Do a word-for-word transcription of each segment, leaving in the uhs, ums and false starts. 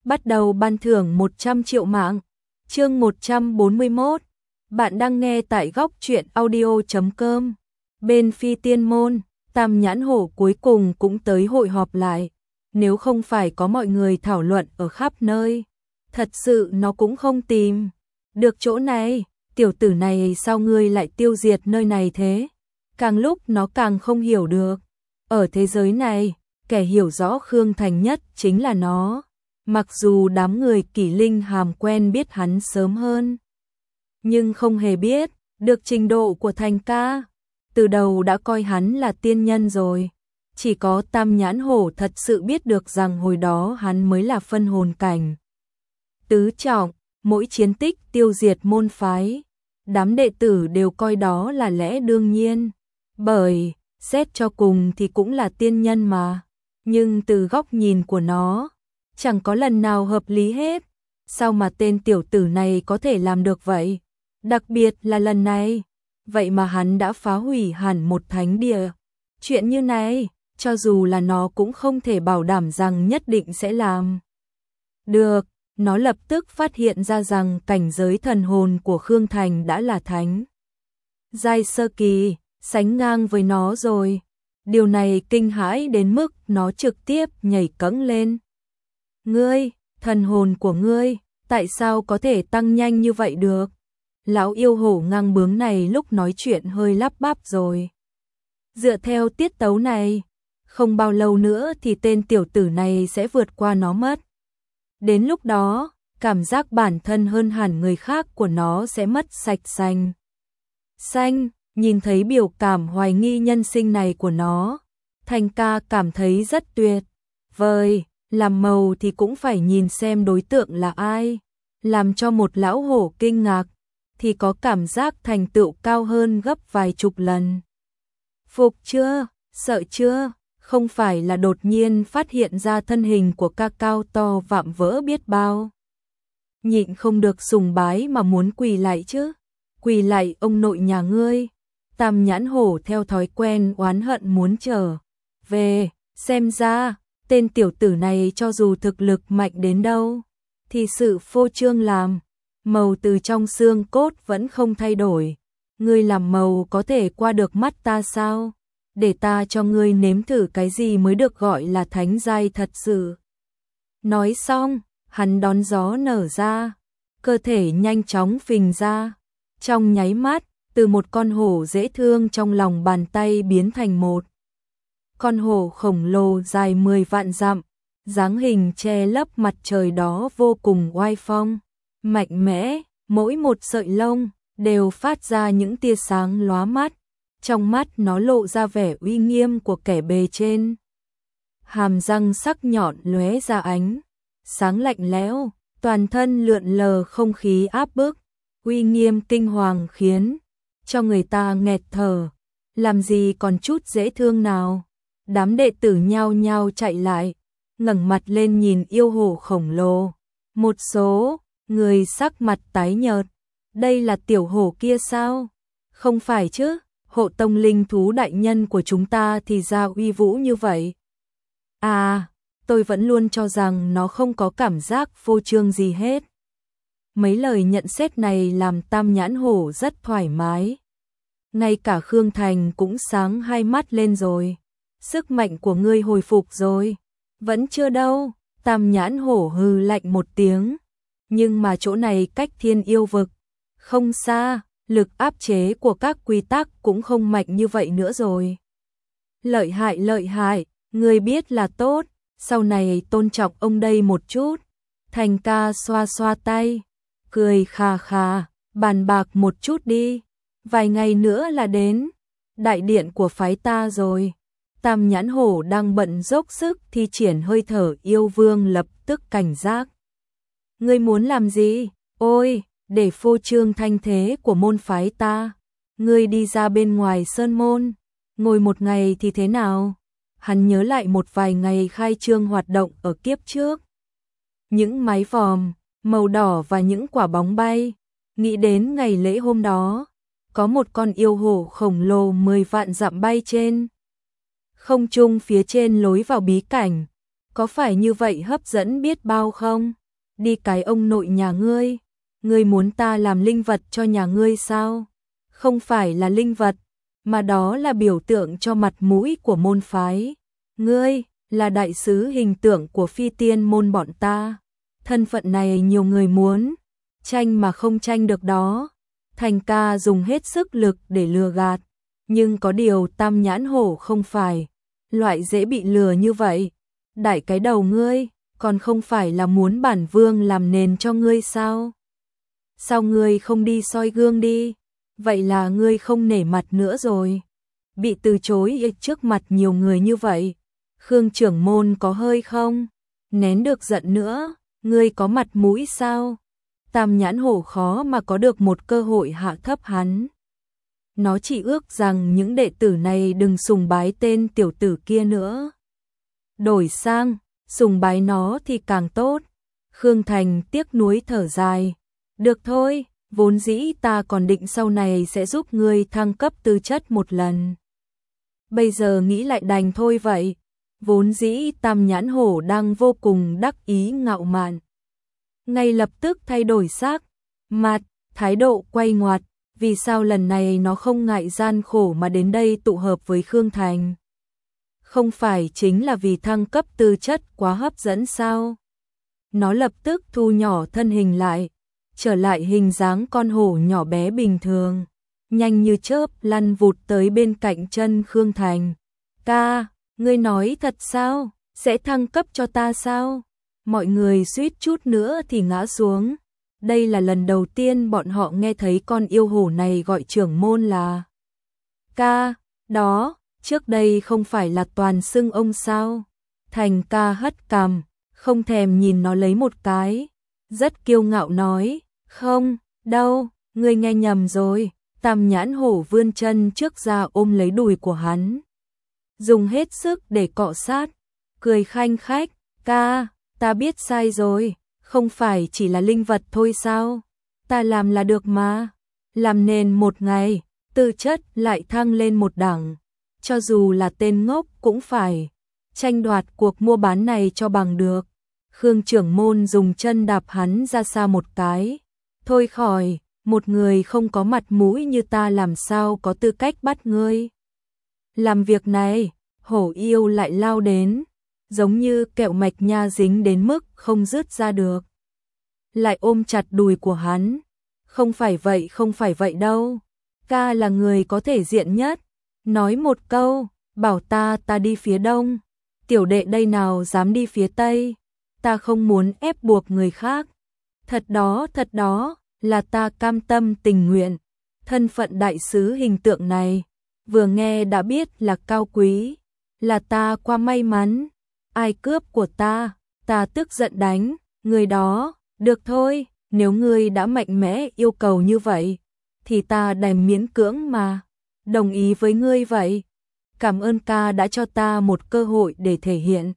bắt đầu ban thưởng một trăm triệu mạng. Chương một trăm bốn mươi mốt. Bạn đang nghe tại góc truyện audio chấm com. Bên Phi Tiên Môn, Tam Nhãn Hổ cuối cùng cũng tới hội họp lại. Nếu không phải có mọi người thảo luận ở khắp nơi, thật sự nó cũng không tìm được chỗ này. Tiểu tử này sao ngươi lại tiêu diệt nơi này thế? Càng lúc nó càng không hiểu được. Ở thế giới này, kẻ hiểu rõ Khương Thành nhất chính là nó. Mặc dù đám người Kỷ Linh Hàm quen biết hắn sớm hơn, nhưng không hề biết được trình độ của Thành ca. Từ đầu đã coi hắn là tiên nhân rồi. Chỉ có Tam Nhãn Hổ thật sự biết được rằng hồi đó hắn mới là phân hồn cảnh tứ trọng, mỗi chiến tích tiêu diệt môn phái, đám đệ tử đều coi đó là lẽ đương nhiên. Bởi, xét cho cùng thì cũng là tiên nhân mà. Nhưng từ góc nhìn của nó, chẳng có lần nào hợp lý hết. Sao mà tên tiểu tử này có thể làm được vậy? Đặc biệt là lần này, vậy mà hắn đã phá hủy hẳn một thánh địa. Chuyện như này, cho dù là nó cũng không thể bảo đảm rằng nhất định sẽ làm được. Nó lập tức phát hiện ra rằng cảnh giới thần hồn của Khương Thành đã là thánh giai sơ kỳ, sánh ngang với nó rồi. Điều này kinh hãi đến mức nó trực tiếp nhảy cẫng lên. Ngươi, thần hồn của ngươi, tại sao có thể tăng nhanh như vậy được? Lão yêu hổ ngang bướng này lúc nói chuyện hơi lắp bắp rồi. Dựa theo tiết tấu này, không bao lâu nữa thì tên tiểu tử này sẽ vượt qua nó mất. Đến lúc đó, cảm giác bản thân hơn hẳn người khác của nó sẽ mất sạch sành. Xanh, nhìn thấy biểu cảm hoài nghi nhân sinh này của nó, Thành ca cảm thấy rất tuyệt vời. Làm màu thì cũng phải nhìn xem đối tượng là ai. Làm cho một lão hổ kinh ngạc, thì có cảm giác thành tựu cao hơn gấp vài chục lần. Phục chưa? Sợ chưa? Không phải là đột nhiên phát hiện ra thân hình của ca cao to vạm vỡ biết bao. Nhịn không được sùng bái mà muốn quỳ lại chứ. Quỳ lại ông nội nhà ngươi. Tam Nhãn Hổ theo thói quen oán hận muốn trở về. Xem ra, tên tiểu tử này cho dù thực lực mạnh đến đâu, thì sự phô trương làm màu từ trong xương cốt vẫn không thay đổi. Ngươi làm màu có thể qua được mắt ta sao? Để ta cho ngươi nếm thử cái gì mới được gọi là thánh giai thật sự. Nói xong, hắn đón gió nở ra, cơ thể nhanh chóng phình ra. Trong nháy mắt, từ một con hổ dễ thương trong lòng bàn tay biến thành một con hổ khổng lồ dài mười vạn dặm, dáng hình che lấp mặt trời đó vô cùng oai phong, mạnh mẽ, mỗi một sợi lông đều phát ra những tia sáng lóa mắt. Trong mắt nó lộ ra vẻ uy nghiêm của kẻ bề trên. Hàm răng sắc nhọn lóe ra ánh sáng lạnh lẽo, toàn thân lượn lờ không khí áp bức, uy nghiêm kinh hoàng khiến cho người ta nghẹt thở. Làm gì còn chút dễ thương nào? Đám đệ tử nhao nhao chạy lại, ngẩng mặt lên nhìn yêu hổ khổng lồ. Một số người sắc mặt tái nhợt. Đây là tiểu hổ kia sao? Không phải chứ? Hộ tông linh thú đại nhân của chúng ta thì ra uy vũ như vậy. À, tôi vẫn luôn cho rằng nó không có cảm giác phô trương gì hết. Mấy lời nhận xét này làm Tam Nhãn Hổ rất thoải mái. Ngay cả Khương Thành cũng sáng hai mắt lên rồi. Sức mạnh của ngươi hồi phục rồi. Vẫn chưa đâu. Tam Nhãn Hổ hừ lạnh một tiếng. Nhưng mà chỗ này cách thiên yêu vực không xa. Lực áp chế của các quy tắc cũng không mạnh như vậy nữa rồi. Lợi hại lợi hại, ngươi biết là tốt, sau này tôn trọng ông đây một chút. Thành ca xoa xoa tay, cười khà khà, bàn bạc một chút đi. Vài ngày nữa là đến đại điện của phái ta rồi. Tam Nhãn Hổ đang bận dốc sức thi triển hơi thở yêu vương lập tức cảnh giác. Ngươi muốn làm gì? Ôi! Để phô trương thanh thế của môn phái ta, ngươi đi ra bên ngoài sơn môn, ngồi một ngày thì thế nào? Hắn nhớ lại một vài ngày khai trương hoạt động ở kiếp trước. Những mái vòm, màu đỏ và những quả bóng bay. Nghĩ đến ngày lễ hôm đó, có một con yêu hổ khổng lồ mười vạn dặm bay trên không trung phía trên lối vào bí cảnh. có phải như vậy hấp dẫn biết bao không? Đi cái ông nội nhà ngươi, ngươi muốn ta làm linh vật cho nhà ngươi sao? Không phải là linh vật, mà đó là biểu tượng cho mặt mũi của môn phái. Ngươi là đại sứ hình tượng của phi tiên môn bọn ta. Thân phận này nhiều người muốn, tranh mà không tranh được đó. Thành ca dùng hết sức lực để lừa gạt, nhưng có điều Tam Nhãn Hổ không phải loại dễ bị lừa như vậy. Đại cái đầu ngươi, còn không phải là muốn bản vương làm nền cho ngươi sao? Sao ngươi không đi soi gương đi? Vậy là ngươi không nể mặt nữa rồi. Bị từ chối trước mặt nhiều người như vậy, Khương trưởng môn có hơi không nén được giận nữa, ngươi có mặt mũi sao? Tam Nhãn Hổ khó mà có được một cơ hội hạ thấp hắn. Nó chỉ ước rằng những đệ tử này đừng sùng bái tên tiểu tử kia nữa. Đổi sang, sùng bái nó thì càng tốt. Khương Thành tiếc nuối thở dài. Được thôi, vốn dĩ ta còn định sau này sẽ giúp ngươi thăng cấp tư chất một lần. Bây giờ nghĩ lại đành thôi vậy. Vốn dĩ Tam Nhãn Hổ đang vô cùng đắc ý ngạo mạn, ngay lập tức thay đổi sắc mặt, thái độ quay ngoặt. Vì sao lần này nó không ngại gian khổ mà đến đây tụ hợp với Khương Thành? Không phải chính là vì thăng cấp tư chất quá hấp dẫn sao? Nó lập tức thu nhỏ thân hình lại, trở lại hình dáng con hổ nhỏ bé bình thường, nhanh như chớp lăn vụt tới bên cạnh chân Khương Thành. Ca, ngươi nói thật sao? Sẽ thăng cấp cho ta sao? Mọi người suýt chút nữa thì ngã xuống. Đây là lần đầu tiên bọn họ nghe thấy con yêu hổ này gọi trưởng môn là ca. Đó, trước đây không phải là toàn xưng ông sao? Thành ca hất cằm, không thèm nhìn nó lấy một cái, rất kiêu ngạo nói, không, đâu, ngươi nghe nhầm rồi. Tam Nhãn Hổ vươn chân trước ra ôm lấy đùi của hắn, dùng hết sức để cọ sát, cười khanh khách, ca, ta biết sai rồi. Không phải chỉ là linh vật thôi sao? Ta làm là được mà. Làm nền một ngày, tư chất lại thăng lên một đẳng. Cho dù là tên ngốc cũng phải tranh đoạt cuộc mua bán này cho bằng được. Khương trưởng môn dùng chân đạp hắn ra xa một cái. Thôi khỏi, một người không có mặt mũi như ta làm sao có tư cách bắt ngươi làm việc này. Hổ yêu lại lao đến, giống như kẹo mạch nha dính đến mức không dứt ra được. Lại ôm chặt đùi của hắn. Không phải vậy, không phải vậy đâu. Ca là người có thể diện nhất. Nói một câu, bảo ta ta đi phía đông. Tiểu đệ đây nào dám đi phía tây. Ta không muốn ép buộc người khác. Thật đó, thật đó, là ta cam tâm tình nguyện. Thân phận đại sứ hình tượng này, vừa nghe đã biết là cao quý. Là ta qua may mắn. Ai cướp của ta, ta tức giận đánh người đó. Được thôi, nếu ngươi đã mạnh mẽ yêu cầu như vậy, thì ta đành miễn cưỡng mà đồng ý với ngươi vậy. Cảm ơn ca đã cho ta một cơ hội để thể hiện.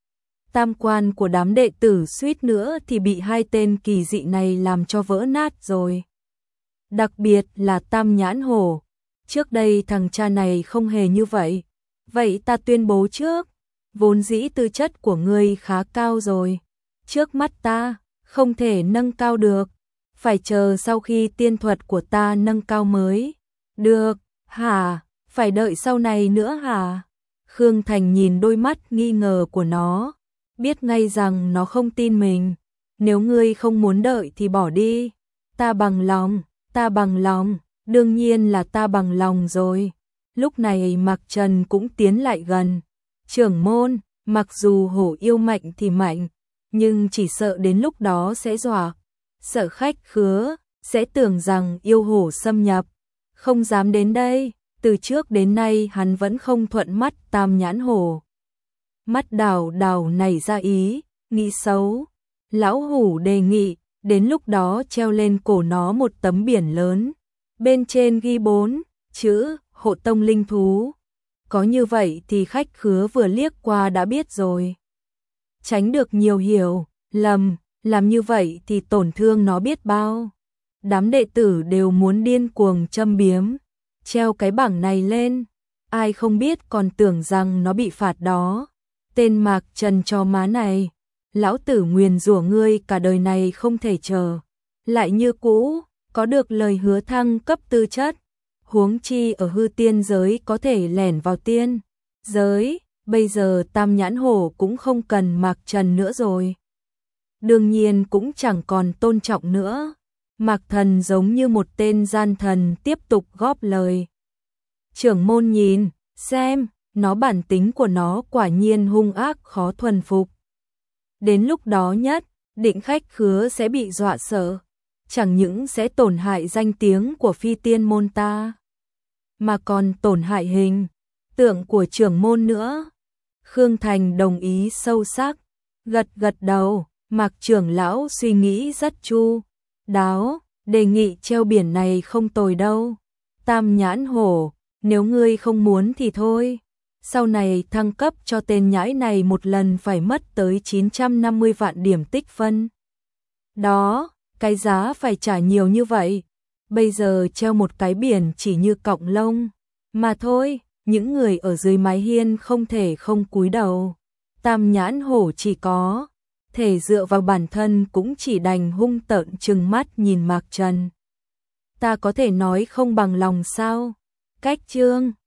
Tam quan của đám đệ tử suýt nữa thì bị hai tên kỳ dị này làm cho vỡ nát rồi. Đặc biệt là Tam Nhãn Hổ. Trước đây thằng cha này không hề như vậy. Vậy ta tuyên bố trước, vốn dĩ tư chất của ngươi khá cao rồi. Trước mắt ta, không thể nâng cao được. Phải chờ sau khi tiên thuật của ta nâng cao mới. Được, hả? Phải đợi sau này nữa hả? Khương Thành nhìn đôi mắt nghi ngờ của nó, biết ngay rằng nó không tin mình. Nếu ngươi không muốn đợi thì bỏ đi. Ta bằng lòng, ta bằng lòng, đương nhiên là ta bằng lòng rồi. Lúc này Mạc Trần cũng tiến lại gần. Trưởng môn, mặc dù hổ yêu mạnh thì mạnh, nhưng chỉ sợ đến lúc đó sẽ dọa. Sợ khách khứa sẽ tưởng rằng yêu hổ xâm nhập, không dám đến đây. Từ trước đến nay hắn vẫn không thuận mắt Tam Nhãn Hổ. Mắt đào đào nảy ra ý, nghĩ xấu. Lão hủ đề nghị, đến lúc đó treo lên cổ nó một tấm biển lớn. Bên trên ghi bốn chữ Hộ Tông Linh Thú. Có như vậy thì khách khứa vừa liếc qua đã biết rồi. Tránh được nhiều hiểu lầm, làm như vậy thì tổn thương nó biết bao. Đám đệ tử đều muốn điên cuồng châm biếm. Treo cái bảng này lên, ai không biết còn tưởng rằng nó bị phạt đó. Tên Mạc Trần chó má này, lão tử nguyền rủa ngươi cả đời này không thể chờ. Lại như cũ, có được lời hứa thăng cấp tư chất, huống chi ở hư tiên giới có thể lẻn vào tiên giới, bây giờ Tam Nhãn Hổ cũng không cần Mạc Trần nữa rồi. Đương nhiên cũng chẳng còn tôn trọng nữa. Mạc Thần giống như một tên gian thần tiếp tục góp lời. Trưởng môn nhìn, xem, nó bản tính của nó quả nhiên hung ác khó thuần phục. Đến lúc đó nhất, định khách khứa sẽ bị dọa sợ, chẳng những sẽ tổn hại danh tiếng của phi tiên môn ta, mà còn tổn hại hình tượng của trưởng môn nữa. Khương Thành đồng ý sâu sắc, gật gật đầu. Mạc trưởng lão suy nghĩ rất chu đáo, đề nghị treo biển này không tồi đâu. Tam Nhãn Hổ, nếu ngươi không muốn thì thôi. Sau này thăng cấp cho tên nhãi này một lần phải mất tới chín trăm năm mươi vạn điểm tích phân. Đó, cái giá phải trả nhiều như vậy. Bây giờ treo một cái biển chỉ như cọng lông mà thôi, những người ở dưới mái hiên không thể không cúi đầu. Tam Nhãn Hổ chỉ có thể dựa vào bản thân cũng chỉ đành hung tợn trừng mắt nhìn Mạc Trần. Ta có thể nói không bằng lòng sao? Cách chương